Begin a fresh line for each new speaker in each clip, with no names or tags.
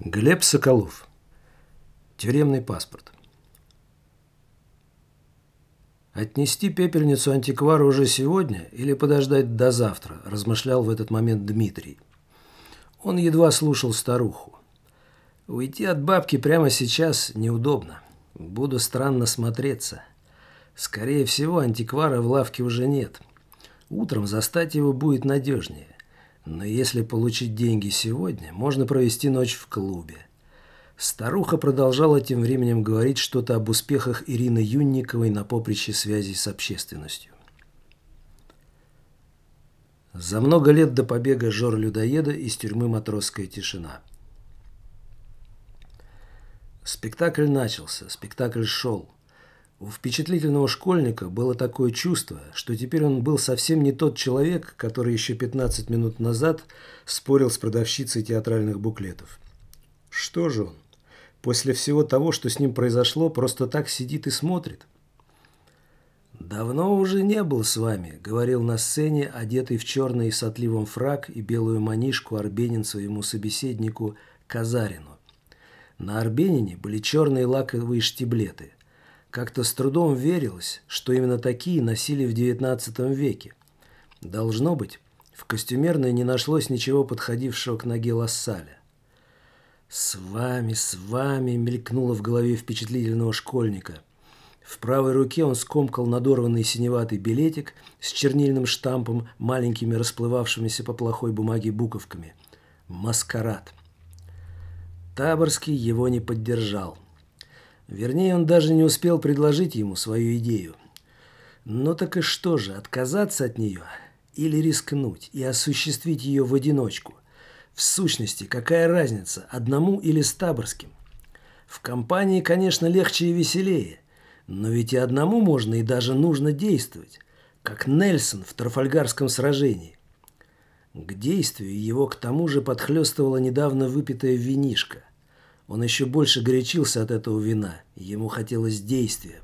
Глеб Соколов. Тюремный паспорт. Отнести пепельницу антиквару уже сегодня или подождать до завтра, размышлял в этот момент Дмитрий. Он едва слушал старуху. Уйти от бабки прямо сейчас неудобно. Буду странно смотреться. Скорее всего, антиквара в лавке уже нет. Утром застать его будет надежнее. Но если получить деньги сегодня, можно провести ночь в клубе. Старуха продолжала тем временем говорить что-то об успехах Ирины Юнниковой на поприще связи с общественностью. За много лет до побега Жор-людоеда из тюрьмы «Матросская тишина». Спектакль начался, спектакль шел. У впечатлительного школьника было такое чувство, что теперь он был совсем не тот человек, который еще 15 минут назад спорил с продавщицей театральных буклетов. Что же он? После всего того, что с ним произошло, просто так сидит и смотрит? «Давно уже не был с вами», — говорил на сцене, одетый в черный с отливом фрак и белую манишку Арбенин своему собеседнику Казарину. На Арбенине были черные лаковые штиблеты. Как-то с трудом верилось, что именно такие носили в XIX веке. Должно быть, в костюмерной не нашлось ничего подходившего к ноге Лассаля. С вами!» – мелькнуло в голове впечатлительного школьника. В правой руке он скомкал надорванный синеватый билетик с чернильным штампом, маленькими расплывавшимися по плохой бумаге буковками. «Маскарад». Таборский его не поддержал. Вернее, он даже не успел предложить ему свою идею. Ну так и что же, отказаться от нее? Или рискнуть и осуществить ее в одиночку? В сущности, какая разница, одному или с Таборским? В компании, конечно, легче и веселее, но ведь и одному можно и даже нужно действовать, как Нельсон в Трафальгарском сражении. К действию его к тому же подхлестывала недавно выпитая винишко. Он еще больше горячился от этого вина, ему хотелось действия.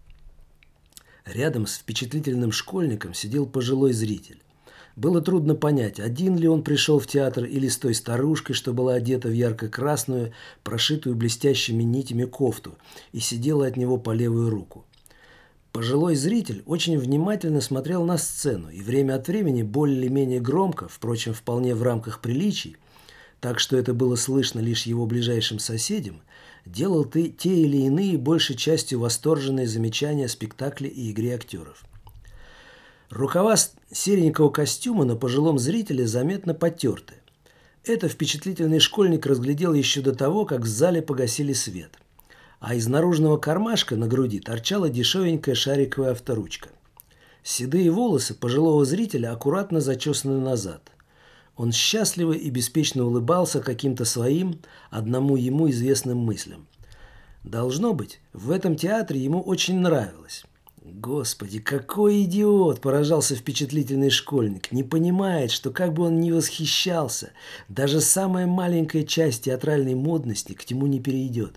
Рядом с впечатлительным школьником сидел пожилой зритель. Было трудно понять, один ли он пришел в театр или с той старушкой, что была одета в ярко-красную, прошитую блестящими нитями кофту и сидела от него по левую руку. Пожилой зритель очень внимательно смотрел на сцену и время от времени более-менее громко, впрочем, вполне в рамках приличий, так что это было слышно лишь его ближайшим соседям, делал те или иные большей частью восторженные замечания о спектакле и игре актеров. Рукава серенького костюма на пожилом зрителе заметно потерты. Это впечатлительный школьник разглядел еще до того, как в зале погасили свет. А из наружного кармашка на груди торчала дешевенькая шариковая авторучка. Седые волосы пожилого зрителя аккуратно зачесаны назад. Он счастливо и беспечно улыбался каким-то своим, одному ему известным мыслям. Должно быть, в этом театре ему очень нравилось. «Господи, какой идиот!» – поражался впечатлительный школьник. «Не понимает, что как бы он ни восхищался, даже самая маленькая часть театральной модности к нему не перейдет».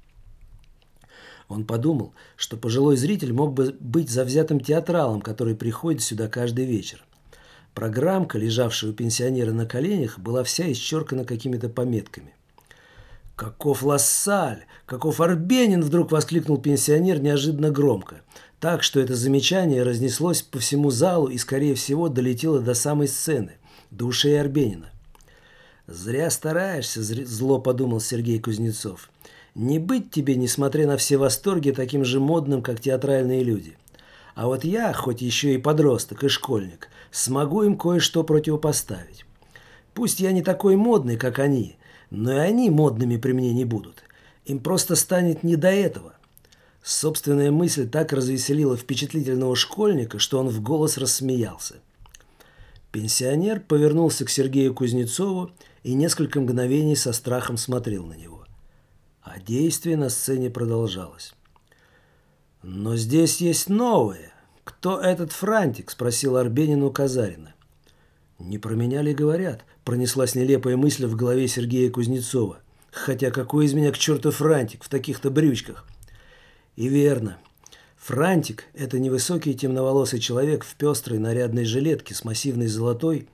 Он подумал, что пожилой зритель мог бы быть завзятым театралом, который приходит сюда каждый вечер. Программка, лежавшая у пенсионера на коленях, была вся исчеркана какими-то пометками. «Каков Лассаль! Каков Арбенин!» – вдруг воскликнул пенсионер неожиданно громко, так что это замечание разнеслось по всему залу и, скорее всего, долетело до самой сцены, до ушей Арбенина. «Зря стараешься», – зло подумал Сергей Кузнецов. «Не быть тебе, несмотря на все восторги, таким же модным, как театральные люди. А вот я, хоть еще и подросток и школьник, смогу им кое-что противопоставить. Пусть я не такой модный, как они, но и они модными при мне не будут. Им просто станет не до этого». Собственная мысль так развеселила впечатлительного школьника, что он в голос рассмеялся. Пенсионер повернулся к Сергею Кузнецову и несколько мгновений со страхом смотрел на него. А действие на сцене продолжалось. «Но здесь есть новое. Кто этот Франтик?» – спросил Арбенин у Казарина. «Не про меня ли говорят?» – пронеслась нелепая мысль в голове Сергея Кузнецова. «Хотя какой из меня к черту Франтик в таких-то брючках?» И верно. Франтик – это невысокий темноволосый человек в пестрой нарядной жилетке с массивной золотой,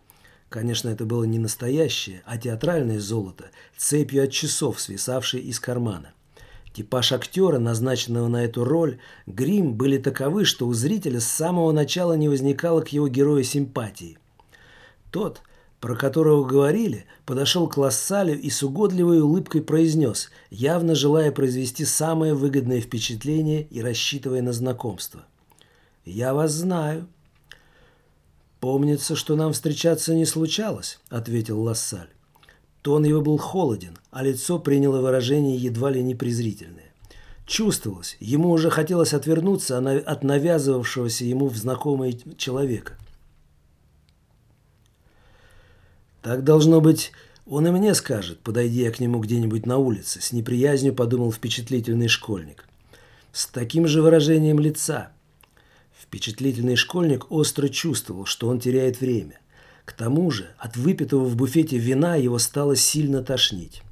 Конечно, это было не настоящее, а театральное золото, цепью от часов, свисавшей из кармана. Типаж актера, назначенного на эту роль, грим были таковы, что у зрителя с самого начала не возникало к его герою симпатии. Тот, про которого говорили, подошел к Лассалю и с угодливой улыбкой произнес, явно желая произвести самое выгодное впечатление и рассчитывая на знакомство. «Я вас знаю». «Помнится, что нам встречаться не случалось», — ответил Лассаль. Тон его был холоден, а лицо приняло выражение едва ли не презрительное. Чувствовалось, ему уже хотелось отвернуться от навязывавшегося ему в знакомого человека. «Так, должно быть, он и мне скажет, подойди я к нему где-нибудь на улице», с неприязнью подумал впечатлительный школьник. С таким же выражением лица. Впечатлительный школьник остро чувствовал, что он теряет время. К тому же от выпитого в буфете вина его стало сильно тошнить.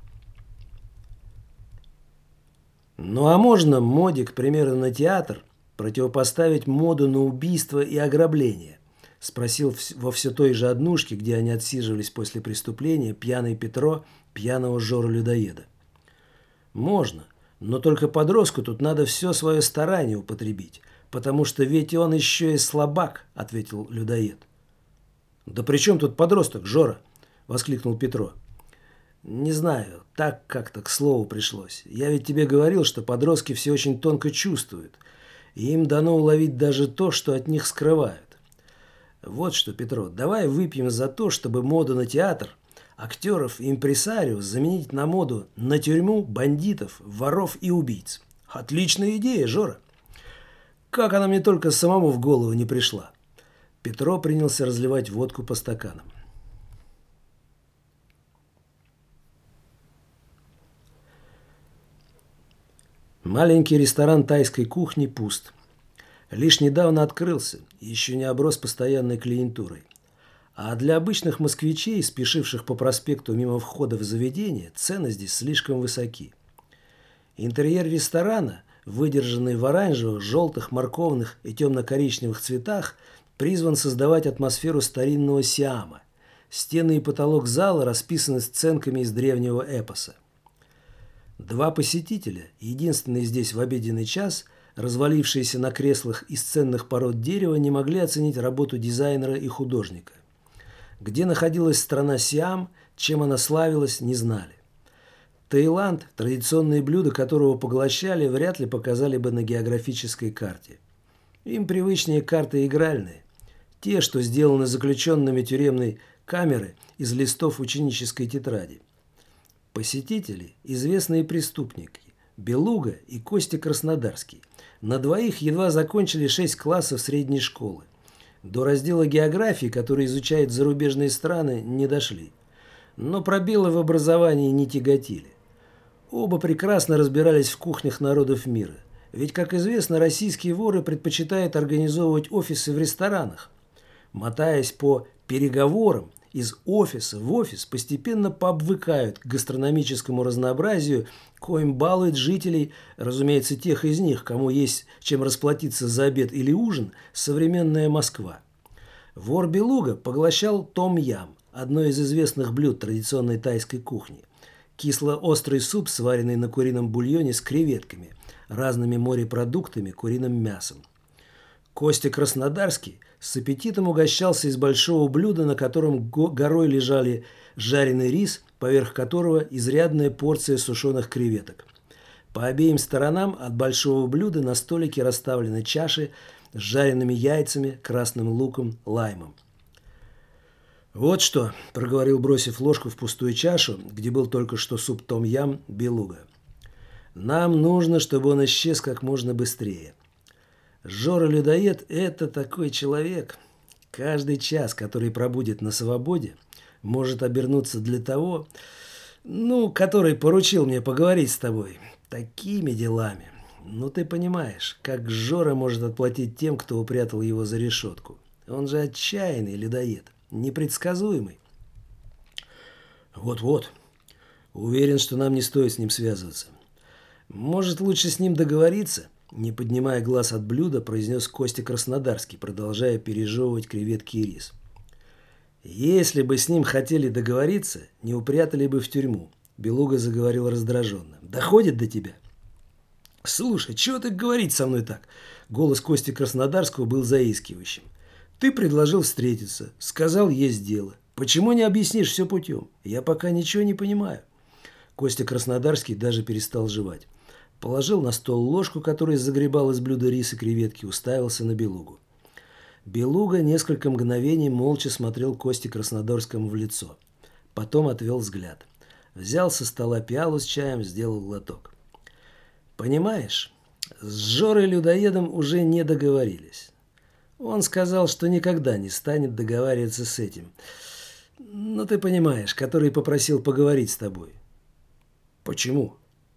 Ну а можно моде, к примеру, на театр противопоставить моду на убийство и ограбление? Спросил во все той же однушке, где они отсиживались после преступления, пьяный Петро, пьяного Жору-людоеда. Можно, но только подростку тут надо все свое старание употребить, потому что ведь он еще и слабак, ответил людоед. «Да при чем тут подросток, Жора?» – воскликнул Петро. «Не знаю, так как-то к слову пришлось. Я ведь тебе говорил, что подростки все очень тонко чувствуют, и им дано уловить даже то, что от них скрывают. Вот что, Петро, давай выпьем за то, чтобы моду на театр, актеров и импресарио заменить на моду на тюрьму, бандитов, воров и убийц. Отличная идея, Жора. Как она мне только самому в голову не пришла». Петро принялся разливать водку по стаканам. Маленький ресторан тайской кухни пуст. Лишь недавно открылся, еще не оброс постоянной клиентурой. А для обычных москвичей, спешивших по проспекту мимо входа в заведение, цены здесь слишком высоки. Интерьер ресторана, выдержанный в оранжевых, желтых, морковных и темно-коричневых цветах, призван создавать атмосферу старинного Сиама. Стены и потолок зала расписаны сценками из древнего эпоса. Два посетителя, единственные здесь в обеденный час, развалившиеся на креслах из ценных пород дерева, не могли оценить работу дизайнера и художника. Где находилась страна Сиам, чем она славилась, не знали. Таиланд, традиционные блюда которого поглощали, вряд ли показали бы на географической карте. Им привычнее карты игральные. Те, что сделаны заключенными тюремной камеры из листов ученической тетради. Посетители – известные преступники Белуга и Костя Краснодарский. На двоих едва закончили 6 классов средней школы. До раздела географии, который изучает зарубежные страны, не дошли. Но пробелы в образовании не тяготили. Оба прекрасно разбирались в кухнях народов мира. Ведь, как известно, российские воры предпочитают организовывать офисы в ресторанах. Мотаясь по переговорам из офиса в офис, постепенно пообвыкают к гастрономическому разнообразию, коим балует жителей, разумеется, тех из них, кому есть чем расплатиться за обед или ужин, современная Москва. Вор Белуга поглощал том-ям, одно из известных блюд традиционной тайской кухни. Кисло-острый суп, сваренный на курином бульоне с креветками, разными морепродуктами, куриным мясом. Костя Краснодарский с аппетитом угощался из большого блюда, на котором горой лежали жареный рис, поверх которого изрядная порция сушеных креветок. По обеим сторонам от большого блюда на столике расставлены чаши с жареными яйцами, красным луком, лаймом. «Вот что», – проговорил, бросив ложку в пустую чашу, где был только что суп том-ям, Белуга. «Нам нужно, чтобы он исчез как можно быстрее. Жора-людоед – это такой человек. Каждый час, который пробудет на свободе, может обернуться для того, который поручил мне поговорить с тобой такими делами. Ну, ты понимаешь, как Жора может отплатить тем, кто упрятал его за решетку. Он же отчаянный людоед, непредсказуемый». «Вот-вот. Уверен, что нам не стоит с ним связываться. Может, лучше с ним договориться?» Не поднимая глаз от блюда, произнес Костя Краснодарский, продолжая пережевывать креветки и рис. Если бы с ним хотели договориться, не упрятали бы в тюрьму. Белуга заговорил раздраженно. Доходит до тебя? Слушай, чего ты говорить со мной так? Голос Кости Краснодарского был заискивающим. Ты предложил встретиться, сказал, есть дело. Почему не объяснишь все путем? Я пока ничего не понимаю. Костя Краснодарский даже перестал жевать. Положил на стол ложку, которая загребал из блюда рис и креветки, уставился на Белугу. Белуга несколько мгновений молча смотрел Косте Краснодарскому в лицо. Потом отвел взгляд. Взял со стола пиалу с чаем, сделал глоток. «Понимаешь, с Жорой-людоедом уже не договорились. Он сказал, что никогда не станет договариваться с этим. Ну, ты понимаешь, который попросил поговорить с тобой». «Почему?»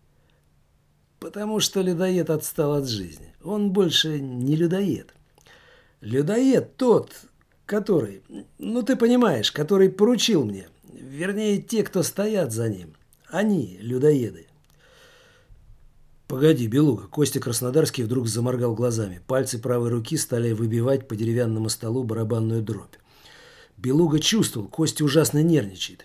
«Потому что людоед отстал от жизни. Он больше не людоед. Людоед тот, который, ну ты понимаешь, который поручил мне. Вернее, те, кто стоят за ним. Они людоеды». «Погоди, Белуга!» Костя Краснодарский вдруг заморгал глазами. Пальцы правой руки стали выбивать по деревянному столу барабанную дробь. Белуга чувствовал, Костя ужасно нервничает.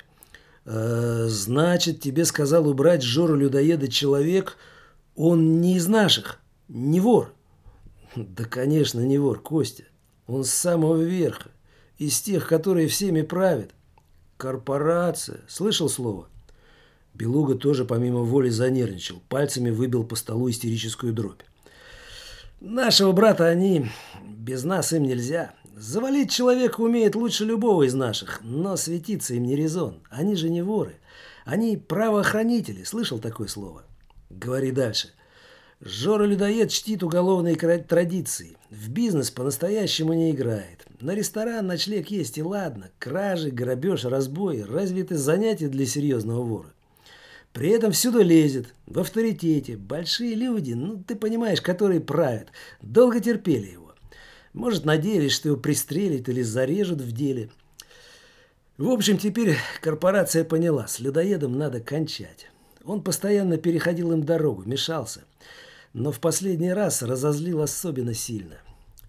«Значит, тебе сказал убрать Жору-людоеда человек, он не из наших, не вор?» «Да, конечно, не вор, Костя. Он с самого верха, из тех, которые всеми правят. Корпорация. Слышал слово?» Белуга тоже помимо воли занервничал, пальцами выбил по столу истерическую дробь. «Нашего брата они... Без нас им нельзя. Завалить человека умеет лучше любого из наших, но светиться им не резон. Они же не воры. Они правоохранители. Слышал такое слово?» «Говори дальше». «Жора-людоед чтит уголовные традиции. В бизнес по-настоящему не играет. На ресторан, ночлег есть и ладно. Кражи, грабеж, разбой. Разве это занятие для серьезного вора? При этом всюду лезет, в авторитете. Большие люди, ну ты понимаешь, которые правят, долго терпели его. Может, надеялись, что его пристрелят или зарежут в деле. В общем, теперь корпорация поняла, с людоедом надо кончать. Он постоянно переходил им дорогу, мешался. Но в последний раз разозлил особенно сильно.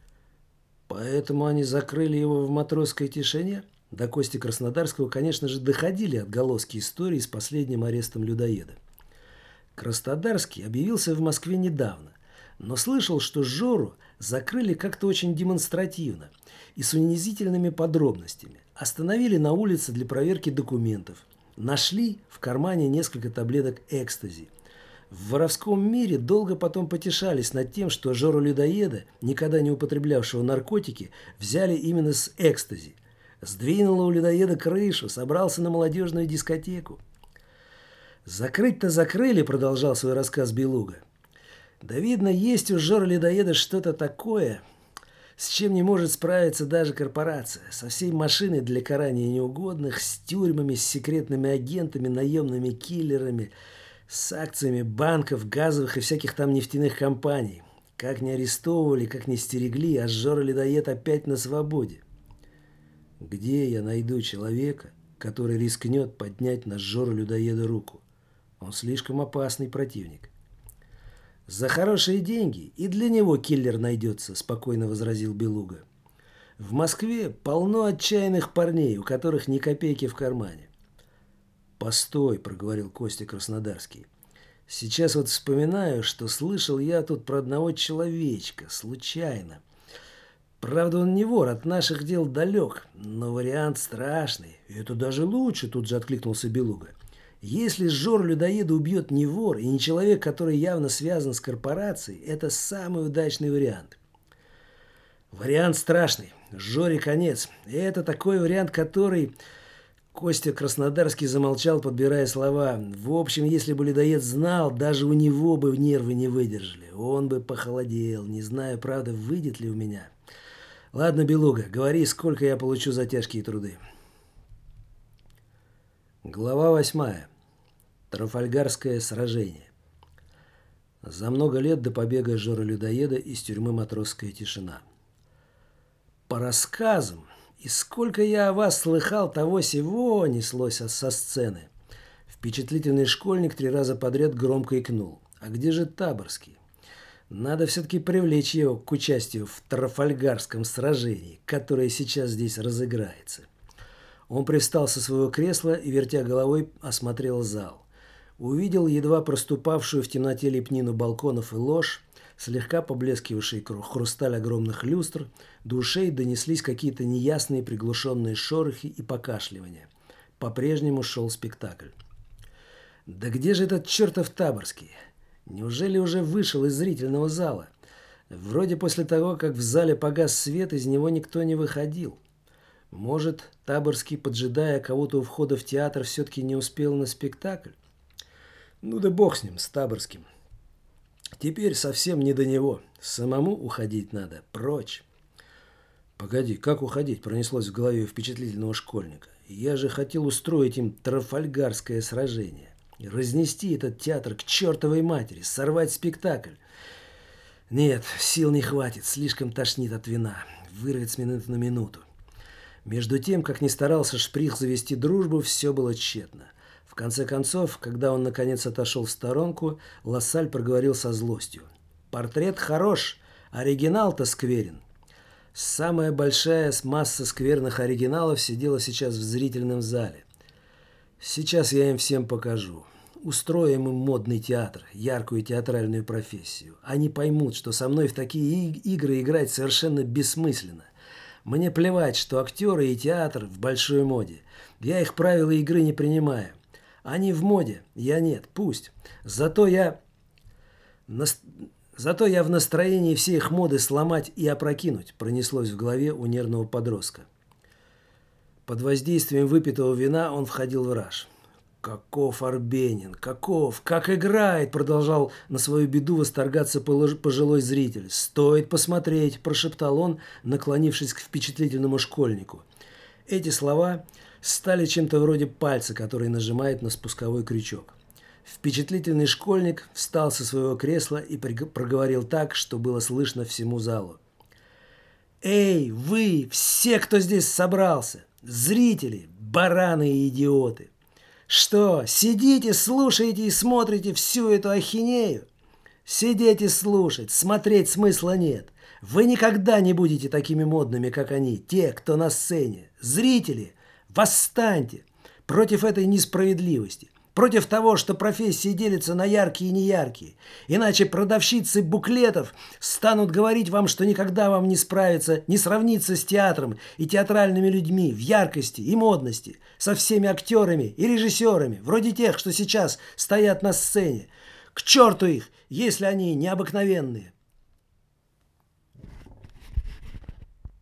Поэтому они закрыли его в матросской тишине?» До Кости Краснодарского, конечно же, доходили отголоски истории с последним арестом людоеда. Краснодарский объявился в Москве недавно, но слышал, что Жору закрыли как-то очень демонстративно и с унизительными подробностями. Остановили на улице для проверки документов. Нашли в кармане несколько таблеток экстази. В воровском мире долго потом потешались над тем, что Жору-людоеда, никогда не употреблявшего наркотики, взяли именно с экстази. Сдвинуло у людоеда крышу, собрался на молодежную дискотеку. «Закрыть-то закрыли», — продолжал свой рассказ Белуга. «Да видно, есть у Жора-людоеда что-то такое, с чем не может справиться даже корпорация. Со всей машиной для карания неугодных, с тюрьмами, с секретными агентами, наемными киллерами, с акциями банков, газовых и всяких там нефтяных компаний. Как не арестовывали, как не стерегли, а Жора-людоед опять на свободе. Где я найду человека, который рискнет поднять на Жору-людоеда руку? Он слишком опасный противник». «За хорошие деньги и для него киллер найдется», – спокойно возразил Белуга. «В Москве полно отчаянных парней, у которых ни копейки в кармане». «Постой», – проговорил Костя Краснодарский. «Сейчас вот вспоминаю, что слышал я тут про одного человечка, случайно. Правда, он не вор, от наших дел далек, но вариант страшный. Это даже лучше», – тут же откликнулся Белуга. «Если Жор-людоеда убьет не вор и не человек, который явно связан с корпорацией, это самый удачный вариант». «Вариант страшный. Жоре конец. И это такой вариант, который...» Костя Краснодарский замолчал, подбирая слова. «В общем, если бы людоед знал, даже у него бы нервы не выдержали. Он бы похолодел. Не знаю, правда, выйдет ли у меня. Ладно, Белуга, говори, сколько я получу за тяжкие труды». Глава 8. Трафальгарское сражение. За много лет до побега Жора-людоеда из тюрьмы «Матросская тишина». «По рассказам, и сколько я о вас слыхал того-сего», неслось со сцены. Впечатлительный школьник 3 раза подряд громко икнул. «А где же Таборский? Надо все-таки привлечь его к участию в Трафальгарском сражении, которое сейчас здесь разыграется». Он привстал со своего кресла и, вертя головой, осмотрел зал. Увидел едва проступавшую в темноте лепнину балконов и лож, слегка поблескивавший хрусталь огромных люстр, до ушей донеслись какие-то неясные приглушенные шорохи и покашливания. По-прежнему шел спектакль. Да где же этот чертов Таборский? Неужели уже вышел из зрительного зала? Вроде после того, как в зале погас свет, из него никто не выходил. Может, Таборский, поджидая кого-то у входа в театр, все-таки не успел на спектакль? Ну да бог с ним, с Таборским. Теперь совсем не до него. Самому уходить надо. Прочь. Погоди, как уходить? Пронеслось в голове у впечатлительного школьника. Я же хотел устроить им трафальгарское сражение. Разнести этот театр к чертовой матери. Сорвать спектакль. Нет, сил не хватит. Слишком тошнит от вина. Вырвет с минуты на минуту. Между тем, как ни старался Шприх завести дружбу, все было тщетно. В конце концов, когда он наконец отошел в сторонку, Лассаль проговорил со злостью. «Портрет хорош, оригинал-то скверен». Самая большая масса скверных оригиналов сидела сейчас в зрительном зале. Сейчас я им всем покажу. Устроим им модный театр, яркую театральную профессию. Они поймут, что со мной в такие игры играть совершенно бессмысленно. Мне плевать, что актеры и театр в большой моде. Я их правила игры не принимаю. Они в моде, я нет, пусть. Зато я в настроении все их моды сломать и опрокинуть, пронеслось в голове у нервного подростка. Под воздействием выпитого вина он входил в раж. «Каков Арбенин, каков, как играет!» продолжал на свою беду восторгаться пожилой зритель. «Стоит посмотреть!» – прошептал он, наклонившись к впечатлительному школьнику. Эти слова стали чем-то вроде пальца, который нажимает на спусковой крючок. Впечатлительный школьник встал со своего кресла и проговорил так, что было слышно всему залу. «Эй, вы, все, кто здесь собрался! Зрители, бараны и идиоты! Что, сидите, слушаете и смотрите всю эту ахинею? Сидеть и слушать, смотреть смысла нет. Вы никогда не будете такими модными, как они, те, кто на сцене. Зрители, восстаньте против этой несправедливости, против того, что профессии делятся на яркие и неяркие. Иначе продавщицы буклетов станут говорить вам, что никогда вам не сравниться с театром и театральными людьми в яркости и модности, со всеми актерами и режиссерами, вроде тех, что сейчас стоят на сцене. К черту их, если они необыкновенные.